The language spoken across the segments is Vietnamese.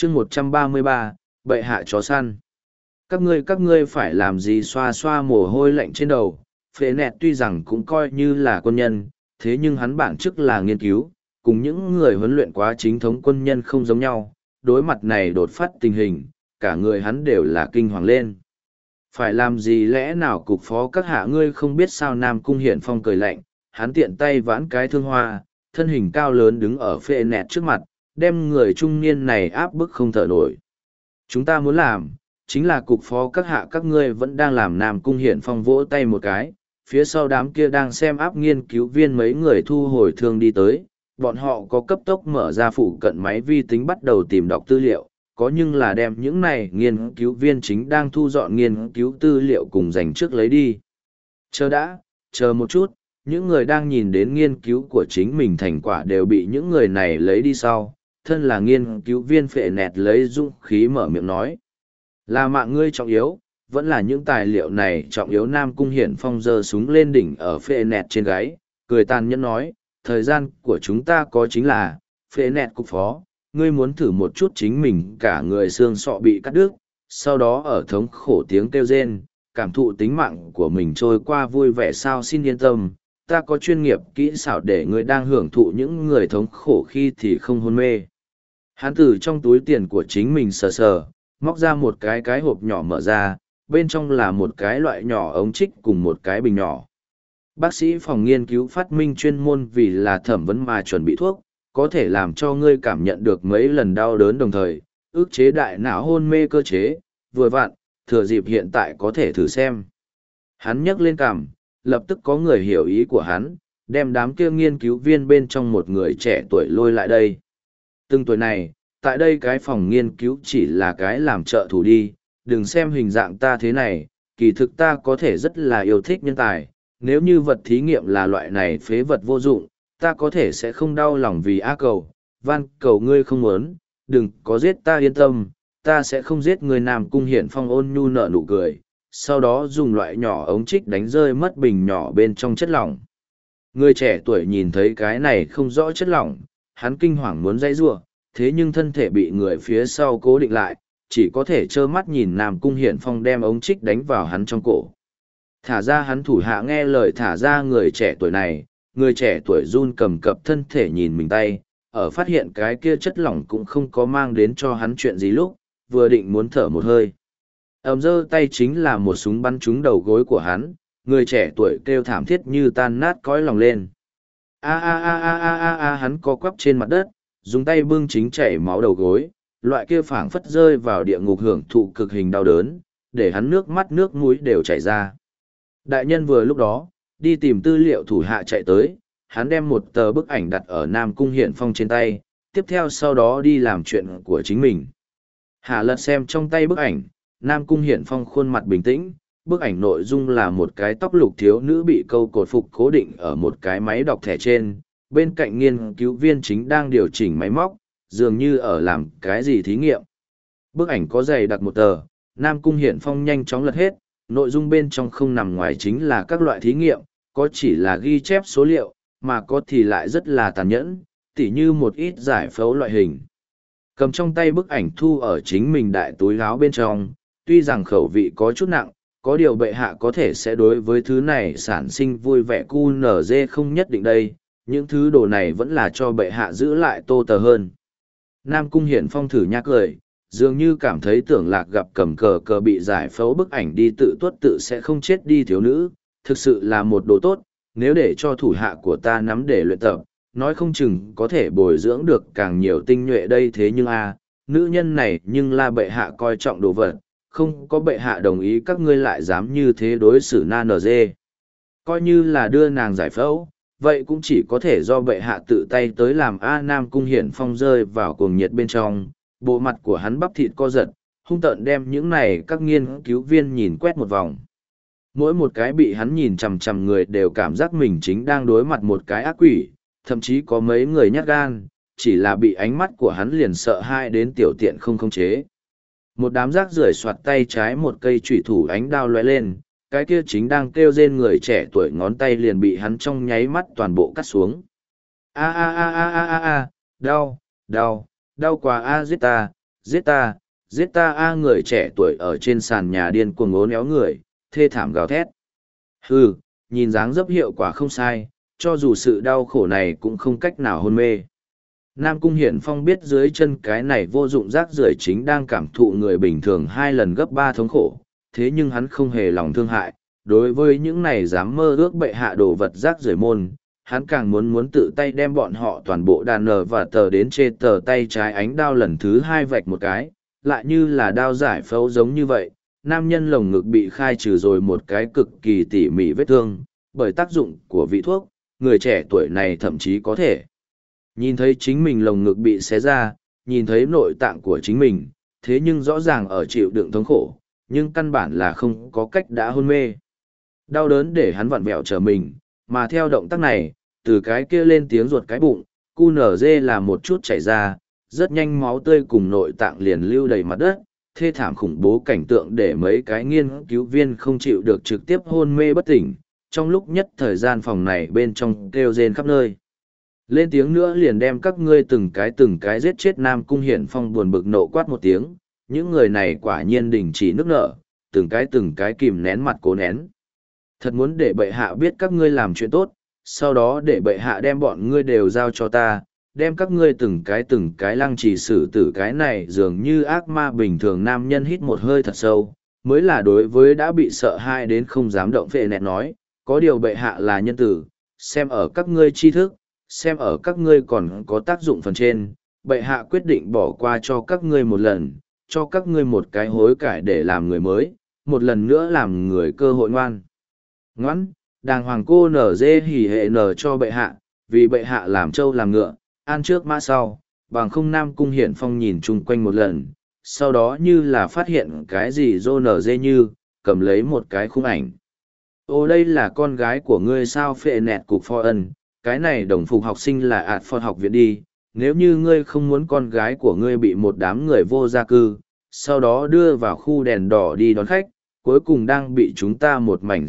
chương 133, bệ hạ chó săn. Các ngươi phải làm gì? Xoa xoa mồ hôi lạnh trên đầu. Phệ nẹt tuy rằng cũng coi như là quân nhân, thế nhưng hắn bản chức là nghiên cứu, cùng những người huấn luyện quá chính thống quân nhân không giống nhau. Đối mặt này đột phát tình hình, cả người hắn đều là kinh hoàng lên. Phải làm gì? Lẽ nào cục phó các hạ ngươi không biết sao? Nam Cung Hiển Phong cười lạnh, hắn tiện tay vãn cái thương hoa, thân hình cao lớn đứng ở phệ nẹt trước mặt, đem người trung niên này áp bức không thở nổi. Chúng ta muốn làm, chính là cục phó các hạ các ngươi vẫn đang làm. Nam Cung Hiển Phong vỗ tay một cái, phía sau đám kia đang xem áp nghiên cứu viên mấy người thu hồi thương đi tới, bọn họ có cấp tốc mở ra phụ cận máy vi tính bắt đầu tìm đọc tư liệu, có nhưng là đem những này nghiên cứu viên chính đang thu dọn nghiên cứu tư liệu cùng dành trước lấy đi. Chờ một chút, những người đang nhìn đến nghiên cứu của chính mình thành quả đều bị những người này lấy đi sau. Thân là nghiên cứu viên phệ nẹt lấy dũng khí mở miệng nói. Là mạng ngươi trọng yếu, vẫn là những tài liệu này trọng yếu? Nam Cung Hiển Phong giơ súng lên đỉnh ở phệ nẹt trên gáy, cười tàn nhẫn nói, thời gian của chúng ta có chính là, phệ nẹt cục phó, ngươi muốn thử một chút chính mình cả người xương sọ bị cắt đứt, sau đó ở thống khổ tiếng kêu rên, cảm thụ tính mạng của mình trôi qua vui vẻ sao? Xin yên tâm, ta có chuyên nghiệp kỹ xảo để ngươi đang hưởng thụ những người thống khổ khi thì không hôn mê. Hắn từ trong túi tiền của chính mình sờ sờ, móc ra một cái hộp nhỏ mở ra, bên trong là một cái loại nhỏ ống trích cùng một cái bình nhỏ. Bác sĩ phòng nghiên cứu phát minh chuyên môn vì là thẩm vấn mà chuẩn bị thuốc, có thể làm cho ngươi cảm nhận được mấy lần đau đớn đồng thời, ức chế đại não hôn mê cơ chế, vừa vặn, thừa dịp hiện tại có thể thử xem. Hắn nhấc lên cằm, lập tức có người hiểu ý của hắn, đem đám kia nghiên cứu viên bên trong một người trẻ tuổi lôi lại đây. Từng tuổi này, tại đây cái phòng nghiên cứu chỉ là cái làm trợ thủ đi, đừng xem hình dạng ta thế này, kỳ thực ta có thể rất là yêu thích nhân tài, nếu như vật thí nghiệm là loại này phế vật vô dụng, ta có thể sẽ không đau lòng vì á cầu, van cầu ngươi không muốn, đừng có giết ta, yên tâm, ta sẽ không giết người. Nam Cung Hiển Phong ôn nhu nở nụ cười, sau đó dùng loại nhỏ ống trích đánh rơi mất bình nhỏ bên trong chất lỏng. Người trẻ tuổi nhìn thấy cái này không rõ chất lỏng, hắn kinh hoàng muốn dãy giụa, thế nhưng thân thể bị người phía sau cố định lại, chỉ có thể trơ mắt nhìn Nam Cung Hiển Phong đem ống trích đánh vào hắn trong cổ. Thả ra hắn thủ hạ nghe lời thả ra người trẻ tuổi này, người trẻ tuổi run cầm cập thân thể nhìn mình tay, ở phát hiện cái kia chất lỏng cũng không có mang đến cho hắn chuyện gì lúc, vừa định muốn thở một hơi. Giơ tay chính là một súng bắn trúng đầu gối của hắn, người trẻ tuổi kêu thảm thiết như tan nát cõi lòng lên. Hắn co quắp trên mặt đất, dùng tay bưng chính chảy máu đầu gối, loại kia phảng phất rơi vào địa ngục hưởng thụ cực hình đau đớn, để hắn nước mắt nước mũi đều chảy ra. Đại nhân vừa lúc đó, đi tìm tư liệu thủ hạ chạy tới, hắn đem một tờ bức ảnh đặt ở Nam Cung Hiển Phong trên tay, tiếp theo sau đó đi làm chuyện của chính mình. Hạ lật xem trong tay bức ảnh, Nam Cung Hiển Phong khuôn mặt bình tĩnh, bức ảnh nội dung là một cái tóc lục thiếu nữ bị câu cột phục cố định ở một cái máy đọc thẻ trên, bên cạnh nghiên cứu viên chính đang điều chỉnh máy móc, dường như ở làm cái gì thí nghiệm. Bức ảnh có dày đặc một tờ, Nam Cung Hiển Phong nhanh chóng lật hết, nội dung bên trong không nằm ngoài chính là các loại thí nghiệm, có chỉ là ghi chép số liệu, mà có thì lại rất là tàn nhẫn, tỉ như một ít giải phẫu loại hình. Cầm trong tay bức ảnh thu ở chính mình đại túi áo bên trong, tuy rằng khẩu vị có chút nặng, có điều bệ hạ có thể sẽ đối với thứ này sản sinh vui vẻ QNZ không nhất định đây, những thứ đồ này vẫn là cho bệ hạ giữ lại tô tờ hơn. Nam Cung Hiển Phong thử nhắc lời, dường như cảm thấy Tưởng Lạc gặp cầm cờ bị giải phẫu bức ảnh đi tự tuất tự sẽ không chết đi thiếu nữ, thực sự là một đồ tốt, nếu để cho thủ hạ của ta nắm để luyện tập, nói không chừng có thể bồi dưỡng được càng nhiều tinh nhuệ đây. Thế nhưng nữ nhân này nhưng là bệ hạ coi trọng đồ vật, không có bệ hạ đồng ý các ngươi lại dám như thế đối xử na nờ dê. Coi như là đưa nàng giải phẫu, vậy cũng chỉ có thể do bệ hạ tự tay tới làm. Nam Cung Hiển Phong rơi vào cuồng nhiệt bên trong, bộ mặt của hắn bắp thịt co giật, hung tợn đem những này các nghiên cứu viên nhìn quét một vòng. Mỗi một cái bị hắn nhìn chằm chằm người đều cảm giác mình chính đang đối mặt một cái ác quỷ, thậm chí có mấy người nhát gan, chỉ là bị ánh mắt của hắn liền sợ hãi đến tiểu tiện không khống chế. Một đám rác rưởi soạt tay trái một cây chủy thủ ánh đao lóe lên, cái kia chính đang kêu rên người trẻ tuổi ngón tay liền bị hắn trong nháy mắt toàn bộ cắt xuống. Đau quá giết ta, giết ta a người trẻ tuổi ở trên sàn nhà điên cuồng ố néo người, thê thảm gào thét. Hừ, nhìn dáng dấp hiệu quả không sai, cho dù sự đau khổ này cũng không cách nào hôn mê. Nam Cung Hiển Phong biết dưới chân cái này vô dụng rác rưởi chính đang cảm thụ người bình thường 2 lần gấp 3 thống khổ, thế nhưng hắn không hề lòng thương hại, đối với những này dám mơ ước bệ hạ đồ vật rác rưởi môn, hắn càng muốn tự tay đem bọn họ toàn bộ đàn nở và tờ đến trên tờ tay trái ánh đao lần thứ 2 vạch một cái, lại như là đao giải phẫu giống như vậy, nam nhân lồng ngực bị khai trừ rồi một cái cực kỳ tỉ mỉ vết thương, bởi tác dụng của vị thuốc, người trẻ tuổi này thậm chí có thể nhìn thấy chính mình lồng ngực bị xé ra, nhìn thấy nội tạng của chính mình, thế nhưng rõ ràng ở chịu đựng thống khổ, nhưng căn bản là không có cách đã hôn mê. Đau đớn để hắn vặn vẹo trở mình, mà theo động tác này, từ cái kia lên tiếng ruột cái bụng, QNZ là một chút chảy ra, rất nhanh máu tươi cùng nội tạng liền lưu đầy mặt đất, thê thảm khủng bố cảnh tượng để mấy cái nghiên cứu viên không chịu được trực tiếp hôn mê bất tỉnh, trong lúc nhất thời gian phòng này bên trong kêu rên khắp nơi. Lên tiếng nữa liền đem các ngươi từng cái giết chết. Nam Cung Hiển Phong buồn bực nộ quát một tiếng, những người này quả nhiên đình chỉ nước nở, từng cái kìm nén mặt cố nén. Thật muốn để bệ hạ biết các ngươi làm chuyện tốt, sau đó để bệ hạ đem bọn ngươi đều giao cho ta, đem các ngươi từng cái lăng trì xử tử. Cái này dường như ác ma bình thường. Nam nhân hít một hơi thật sâu, mới là đối với đã bị sợ hãi đến không dám động phệ nẹt nói, có điều bệ hạ là nhân tử, xem ở các ngươi tri thức, xem ở các ngươi còn có tác dụng phần trên, bệ hạ quyết định bỏ qua cho các ngươi một lần, cho các ngươi một cái hối cải để làm người mới, một lần nữa làm người cơ hội ngoan, đàng hoàng. Cô nở dê hỉ hệ nở cho bệ hạ, vì bệ hạ làm trâu làm ngựa, an trước mã sau, bằng không. Nam Cung Hiển Phong nhìn chung quanh một lần, sau đó như là phát hiện cái gì rô nở dê như, cầm lấy một cái khung ảnh. Ô, đây là con gái của ngươi sao? Phệ nẹt cục phò ân, cái này đồng phục học sinh là ạt phò học viện đi, nếu như ngươi không muốn con gái của ngươi bị một đám người vô gia cư, sau đó đưa vào khu đèn đỏ đi đón khách, cuối cùng đang bị chúng ta một mảnh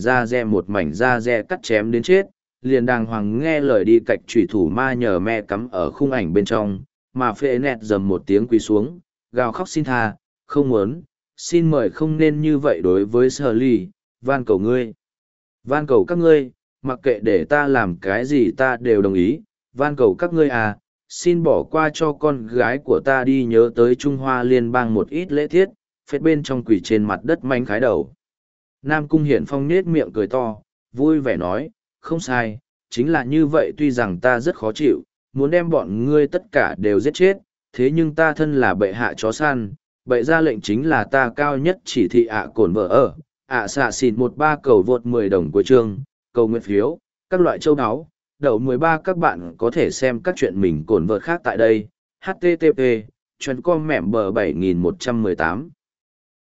da re cắt chém đến chết, liền đàng hoàng nghe lời đi cạch chủy thủ ma nhờ me cắm ở khung ảnh bên trong, mà phệ nẹt dầm một tiếng quỳ xuống, gào khóc xin tha, không muốn, xin mời không nên như vậy đối với Shirley, van cầu ngươi, van cầu các ngươi, mặc kệ để ta làm cái gì ta đều đồng ý, van cầu các ngươi à, xin bỏ qua cho con gái của ta đi. Nhớ tới Trung Hoa Liên bang một ít lễ tiết, phết bên trong quỳ trên mặt đất manh khái đầu. Nam Cung Hiển Phong nết miệng cười to, vui vẻ nói, không sai, chính là như vậy. Tuy rằng ta rất khó chịu, muốn đem bọn ngươi tất cả đều giết chết, thế nhưng ta thân là bệ hạ chó săn, bệ ra lệnh chính là ta cao nhất chỉ thị cổn vợ ở, xạ xịn 13 cầu vượt 10 đồng cuối chương, cầu nguyện phiếu, các loại châu áo, đậu 13. Các bạn có thể xem các chuyện mình cổn vợt khác tại đây. http://com mẻm bờ 7118